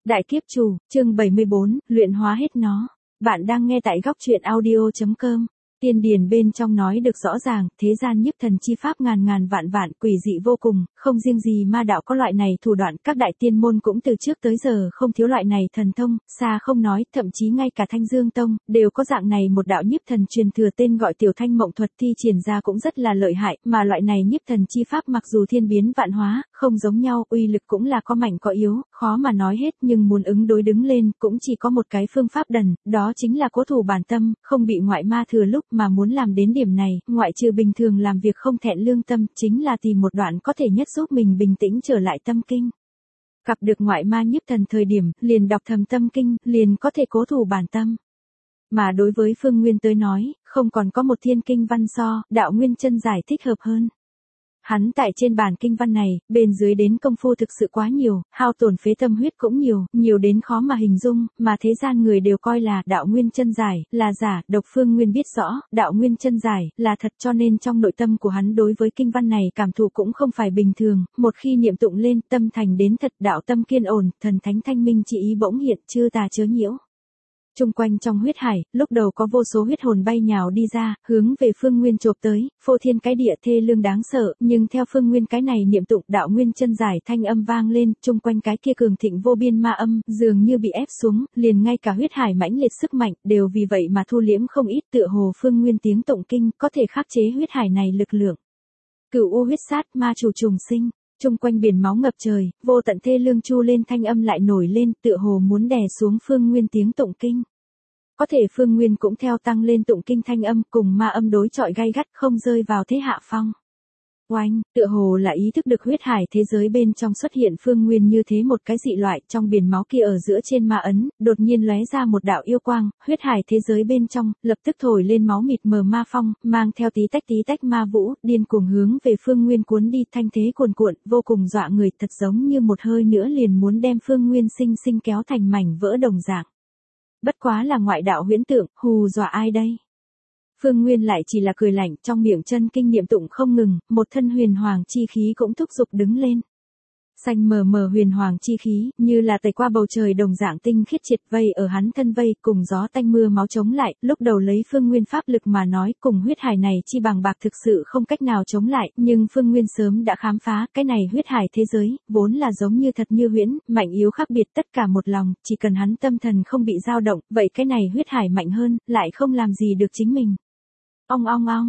Đại kiếp chủ, chương 74, luyện hóa hết nó. Bạn đang nghe tại góc truyện audio.com. Tiên điển bên trong nói được rõ ràng, thế gian nhiếp thần chi pháp ngàn ngàn vạn vạn, quỷ dị vô cùng, không riêng gì ma đạo có loại này thủ đoạn, các đại tiên môn cũng từ trước tới giờ không thiếu loại này thần thông, xa không nói, thậm chí ngay cả Thanh Dương Tông, đều có dạng này một đạo nhiếp thần truyền thừa tên gọi Tiểu Thanh Mộng Thuật thi triển ra cũng rất là lợi hại, mà loại này nhiếp thần chi pháp mặc dù thiên biến vạn hóa, không giống nhau, uy lực cũng là có mạnh có yếu, khó mà nói hết, nhưng muốn ứng đối đứng lên, cũng chỉ có một cái phương pháp đần, đó chính là cố thủ bản tâm, không bị ngoại ma thừa lúc. Mà muốn làm đến điểm này, ngoại trừ bình thường làm việc không thẹn lương tâm, chính là tìm một đoạn có thể nhất giúp mình bình tĩnh trở lại tâm kinh. Gặp được ngoại ma nhiếp thần thời điểm, liền đọc thầm tâm kinh, liền có thể cố thủ bản tâm. Mà đối với Phương Nguyên tới nói, không còn có một thiên kinh văn so, đạo nguyên chân giải thích hợp hơn. Hắn tại trên bản kinh văn này, bên dưới đến công phu thực sự quá nhiều, hao tổn phế tâm huyết cũng nhiều đến khó mà hình dung, mà thế gian người đều coi là đạo nguyên chân giải, là giả, độc Phương Nguyên biết rõ, đạo nguyên chân giải, là thật cho nên trong nội tâm của hắn đối với kinh văn này cảm thụ cũng không phải bình thường, một khi niệm tụng lên, tâm thành đến thật đạo tâm kiên ổn, thần thánh thanh minh chỉ ý bỗng hiện, chư tà chớ nhiễu. Trung quanh trong huyết hải, lúc đầu có vô số huyết hồn bay nhào đi ra, hướng về Phương Nguyên chộp tới, phô thiên cái địa thê lương đáng sợ, nhưng theo Phương Nguyên cái này niệm tụng đạo nguyên chân giải thanh âm vang lên, trung quanh cái kia cường thịnh vô biên ma âm, dường như bị ép xuống, liền ngay cả huyết hải mãnh liệt sức mạnh, đều vì vậy mà thu liễm không ít, tựa hồ Phương Nguyên tiếng tụng kinh, có thể khắc chế huyết hải này lực lượng. Cửu u huyết sát, ma chủ trùng sinh. Trung quanh biển máu ngập trời, vô tận thê lương chu lên thanh âm lại nổi lên, tựa hồ muốn đè xuống Phương Nguyên tiếng tụng kinh. Có thể Phương Nguyên cũng theo tăng lên tụng kinh thanh âm, cùng ma âm đối chọi gay gắt, không rơi vào thế hạ phong. Oanh, tựa hồ là ý thức được huyết hải thế giới bên trong xuất hiện Phương Nguyên như thế một cái dị loại, trong biển máu kia ở giữa trên ma ấn, đột nhiên lóe ra một đạo yêu quang, huyết hải thế giới bên trong, lập tức thổi lên máu mịt mờ ma phong, mang theo tí tách ma vũ, điên cuồng hướng về Phương Nguyên cuốn đi, thanh thế cuồn cuộn, vô cùng dọa người, thật giống như một hơi nữa liền muốn đem Phương Nguyên sinh kéo thành mảnh vỡ đồng dạng. Bất quá là ngoại đạo huyễn tượng, hù dọa ai đây? Phương Nguyên lại chỉ là cười lạnh, trong miệng chân kinh niệm tụng không ngừng, một thân huyền hoàng chi khí cũng thúc giục đứng lên. Xanh mờ mờ huyền hoàng chi khí, như là tẩy qua bầu trời đồng dạng tinh khiết triệt vây ở hắn thân vây, cùng gió tanh mưa máu chống lại, lúc đầu lấy Phương Nguyên pháp lực mà nói, cùng huyết hải này chi bằng bạc thực sự không cách nào chống lại, nhưng Phương Nguyên sớm đã khám phá, cái này huyết hải thế giới, vốn là giống như thật như huyễn, mạnh yếu khác biệt tất cả một lòng, chỉ cần hắn tâm thần không bị dao động, vậy cái này huyết hải mạnh hơn, lại không làm gì được chính mình. Ong,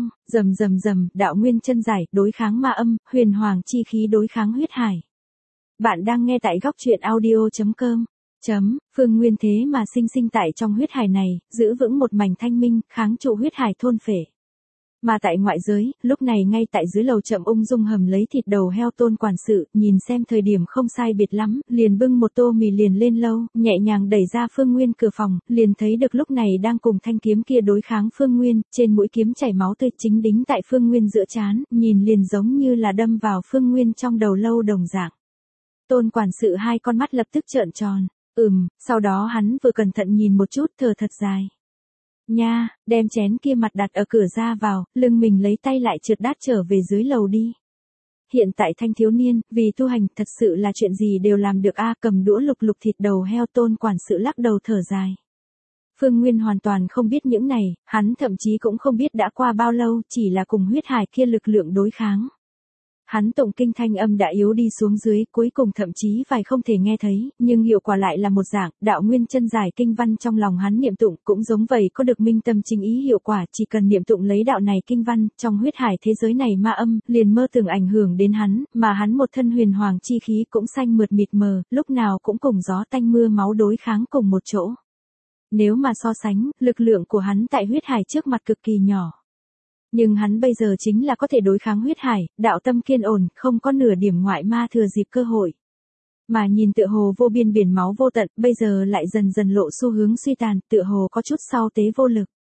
rầm, đạo nguyên chân giải, đối kháng ma âm, huyền hoàng chi khí đối kháng huyết hải. Bạn đang nghe tại góc truyện audio.com. Phương Nguyên thế mà sinh tại trong huyết hải này, giữ vững một mảnh thanh minh, kháng trụ huyết hải thôn phệ. Mà tại ngoại giới, lúc này ngay tại dưới lầu chậm ung dung hầm lấy thịt đầu heo Tôn quản sự, nhìn xem thời điểm không sai biệt lắm, liền bưng một tô mì liền lên lâu, nhẹ nhàng đẩy ra Phương Nguyên cửa phòng, liền thấy được lúc này đang cùng thanh kiếm kia đối kháng Phương Nguyên, trên mũi kiếm chảy máu tươi chính đính tại Phương Nguyên giữa trán, nhìn liền giống như là đâm vào Phương Nguyên trong đầu lâu đồng dạng. Tôn quản sự hai con mắt lập tức trợn tròn, sau đó hắn vừa cẩn thận nhìn một chút thở thật dài. Nha, đem chén kia mặt đặt ở cửa ra vào, lưng mình lấy tay lại trượt đát trở về dưới lầu đi. Hiện tại thanh thiếu niên, vì tu hành thật sự là chuyện gì đều làm được cầm đũa lục thịt đầu heo Tôn quản sự lắc đầu thở dài. Phương Nguyên hoàn toàn không biết những này, hắn thậm chí cũng không biết đã qua bao lâu, chỉ là cùng huyết hải kia lực lượng đối kháng. Hắn tụng kinh thanh âm đã yếu đi xuống dưới, cuối cùng thậm chí vài không thể nghe thấy, nhưng hiệu quả lại là một dạng, đạo nguyên chân giải kinh văn trong lòng hắn niệm tụng cũng giống vậy có được minh tâm chính ý hiệu quả, chỉ cần niệm tụng lấy đạo này kinh văn, trong huyết hải thế giới này ma âm, liền mơ tưởng ảnh hưởng đến hắn, mà hắn một thân huyền hoàng chi khí cũng xanh mượt mịt mờ, lúc nào cũng cùng gió tanh mưa máu đối kháng cùng một chỗ. Nếu mà so sánh, lực lượng của hắn tại huyết hải trước mặt cực kỳ nhỏ. Nhưng hắn bây giờ chính là có thể đối kháng huyết hải, đạo tâm kiên ổn, không có nửa điểm ngoại ma thừa dịp cơ hội. Mà nhìn tựa hồ vô biên biển máu vô tận, bây giờ lại dần lộ xu hướng suy tàn, tựa hồ có chút sau tế vô lực.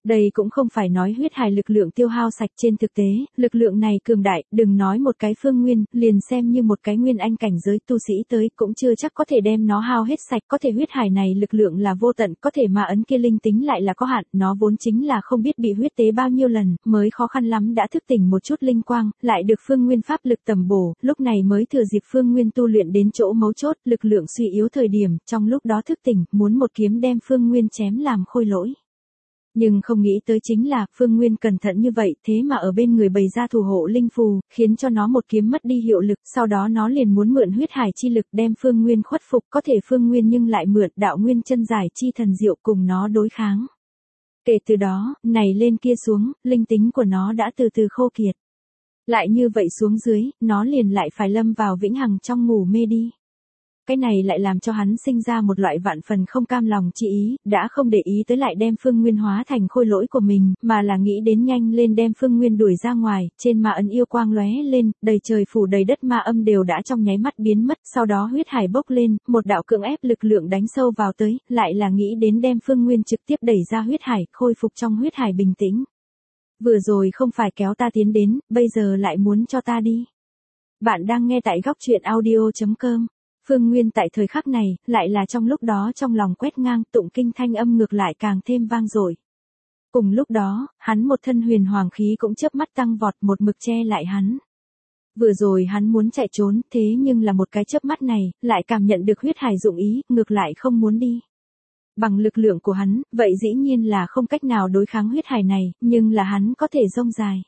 Đây cũng không phải nói huyết hải lực lượng tiêu hao sạch, trên thực tế, lực lượng này cường đại, đừng nói một cái phương nguyên, liền xem như một cái nguyên anh cảnh giới tu sĩ tới cũng chưa chắc có thể đem nó hao hết sạch, có thể huyết hải này lực lượng là vô tận, có thể mà ấn kia linh tính lại là có hạn, nó vốn chính là không biết bị huyết tế bao nhiêu lần, mới khó khăn lắm đã thức tỉnh một chút linh quang, lại được phương nguyên pháp lực tầm bổ, lúc này mới thừa dịp phương nguyên tu luyện đến chỗ mấu chốt, lực lượng suy yếu thời điểm, trong lúc đó thức tỉnh, muốn một kiếm đem phương nguyên chém làm khôi lỗi. Nhưng không nghĩ tới chính là, Phương Nguyên cẩn thận như vậy, thế mà ở bên người bày ra thủ hộ linh phù, khiến cho nó một kiếm mất đi hiệu lực, sau đó nó liền muốn mượn huyết hải chi lực đem Phương Nguyên khuất phục, có thể Phương Nguyên nhưng lại mượn đạo nguyên chân giải chi thần diệu cùng nó đối kháng. Kể từ đó, này lên kia xuống, linh tính của nó đã từ từ khô kiệt. Lại như vậy xuống dưới, nó liền lại phải lâm vào vĩnh hằng trong ngủ mê đi. Cái này lại làm cho hắn sinh ra một loại vạn phần không cam lòng chi ý, đã không để ý tới lại đem Phương Nguyên hóa thành khôi lỗi của mình, mà là nghĩ đến nhanh lên đem Phương Nguyên đuổi ra ngoài, trên ma ấn yêu quang lóe lên, đầy trời phủ đầy đất ma âm đều đã trong nháy mắt biến mất, sau đó huyết hải bốc lên, một đạo cưỡng ép lực lượng đánh sâu vào tới, lại là nghĩ đến đem Phương Nguyên trực tiếp đẩy ra huyết hải, khôi phục trong huyết hải bình tĩnh. Vừa rồi không phải kéo ta tiến đến, bây giờ lại muốn cho ta đi. Bạn đang nghe tại góc truyện audio.com. Phương Nguyên tại thời khắc này, lại là trong lúc đó trong lòng quét ngang, tụng kinh thanh âm ngược lại càng thêm vang dội. Cùng lúc đó, hắn một thân huyền hoàng khí cũng chớp mắt tăng vọt, một mực che lại hắn. Vừa rồi hắn muốn chạy trốn, thế nhưng là một cái chớp mắt này, lại cảm nhận được huyết hải dụng ý, ngược lại không muốn đi. Bằng lực lượng của hắn, vậy dĩ nhiên là không cách nào đối kháng huyết hải này, nhưng là hắn có thể rông dài.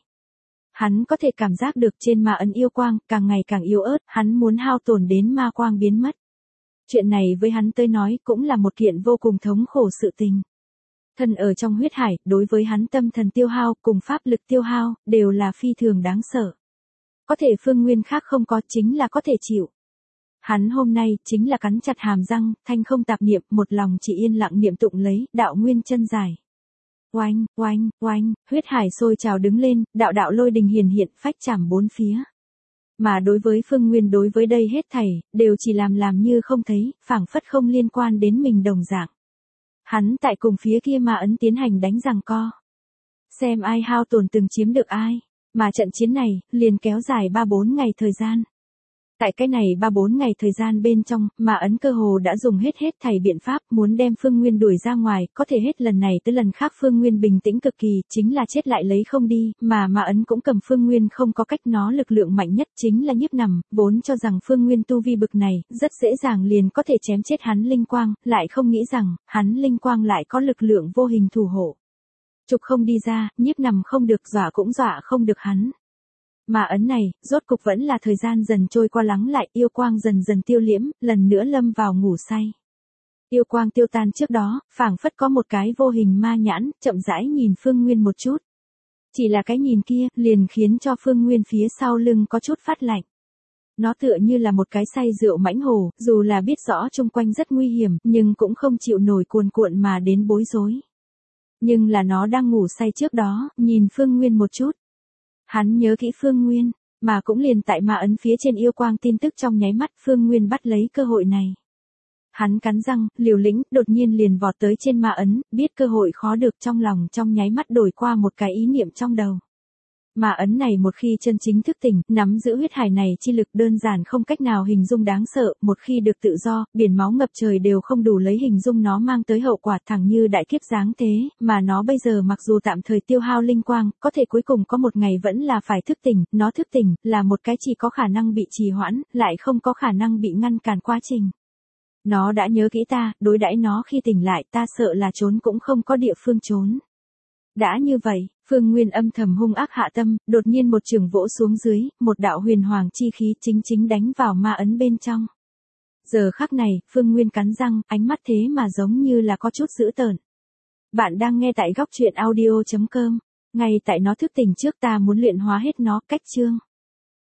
Hắn có thể cảm giác được trên ma ấn yêu quang, càng ngày càng yếu ớt, hắn muốn hao tổn đến ma quang biến mất. Chuyện này với hắn tới nói cũng là một kiện vô cùng thống khổ sự tình. Thân ở trong huyết hải, đối với hắn tâm thần tiêu hao, cùng pháp lực tiêu hao, đều là phi thường đáng sợ. Có thể phương nguyên khác không có, chính là có thể chịu. Hắn hôm nay, chính là cắn chặt hàm răng, thanh không tạp niệm, một lòng chỉ yên lặng niệm tụng lấy, đạo nguyên chân giải. Oanh, oanh, oanh, huyết hải sôi trào đứng lên, đạo đạo lôi đình hiển hiện, phách chạm bốn phía. Mà đối với Phương Nguyên, đối với đây hết thảy, đều chỉ làm như không thấy, phảng phất không liên quan đến mình đồng dạng. Hắn tại cùng phía kia ma ấn tiến hành đánh giằng co. Xem ai hao tổn từng chiếm được ai, mà trận chiến này, liền kéo dài 3-4 ngày thời gian. Tại cái này 3-4 ngày thời gian bên trong, mà ấn cơ hồ đã dùng hết thảy biện pháp muốn đem Phương Nguyên đuổi ra ngoài, có thể hết lần này tới lần khác Phương Nguyên bình tĩnh cực kỳ, chính là chết lại lấy không đi, mà ấn cũng cầm Phương Nguyên không có cách, nó lực lượng mạnh nhất chính là nhiếp nằm, vốn cho rằng Phương Nguyên tu vi bực này, rất dễ dàng liền có thể chém chết hắn linh quang, lại không nghĩ rằng, hắn linh quang lại có lực lượng vô hình thủ hộ. Trục không đi ra, nhiếp nằm không được, dọa cũng dọa không được hắn. Mà ấn này, rốt cục vẫn là thời gian dần trôi qua lắng lại, yêu quang dần dần tiêu liễm, lần nữa lâm vào ngủ say. Yêu quang tiêu tan trước đó, phảng phất có một cái vô hình ma nhãn, chậm rãi nhìn Phương Nguyên một chút. Chỉ là cái nhìn kia, liền khiến cho Phương Nguyên phía sau lưng có chút phát lạnh. Nó tựa như là một cái say rượu mãnh hổ, dù là biết rõ chung quanh rất nguy hiểm, nhưng cũng không chịu nổi cuồn cuộn mà đến bối rối. Nhưng là nó đang ngủ say trước đó, nhìn Phương Nguyên một chút. Hắn nhớ kỹ Phương Nguyên, mà cũng liền tại ma ấn phía trên yêu quang tin tức trong nháy mắt, Phương Nguyên bắt lấy cơ hội này. Hắn cắn răng, liều lĩnh, đột nhiên liền vọt tới trên ma ấn, biết cơ hội khó được, trong lòng trong nháy mắt đổi qua một cái ý niệm trong đầu. Ma ấn này một khi chân chính thức tỉnh, nắm giữ huyết hải này chi lực đơn giản không cách nào hình dung đáng sợ, một khi được tự do, biển máu ngập trời đều không đủ lấy hình dung nó mang tới hậu quả, thẳng như đại kiếp giáng thế, mà nó bây giờ mặc dù tạm thời tiêu hao linh quang, có thể cuối cùng có một ngày vẫn là phải thức tỉnh, nó thức tỉnh, là một cái chỉ có khả năng bị trì hoãn, lại không có khả năng bị ngăn cản quá trình. Nó đã nhớ kỹ ta, đối đãi nó khi tỉnh lại, ta sợ là trốn cũng không có địa phương trốn. Đã như vậy, Phương Nguyên âm thầm hung ác hạ tâm, đột nhiên một chưởng vỗ xuống dưới, một đạo huyền hoàng chi khí chính đánh vào ma ấn bên trong. Giờ khắc này, Phương Nguyên cắn răng, ánh mắt thế mà giống như là có chút dữ tợn. Bạn đang nghe tại góc truyện audio.com. Ngay tại nó thức tỉnh trước, ta muốn luyện hóa hết nó, cách chương.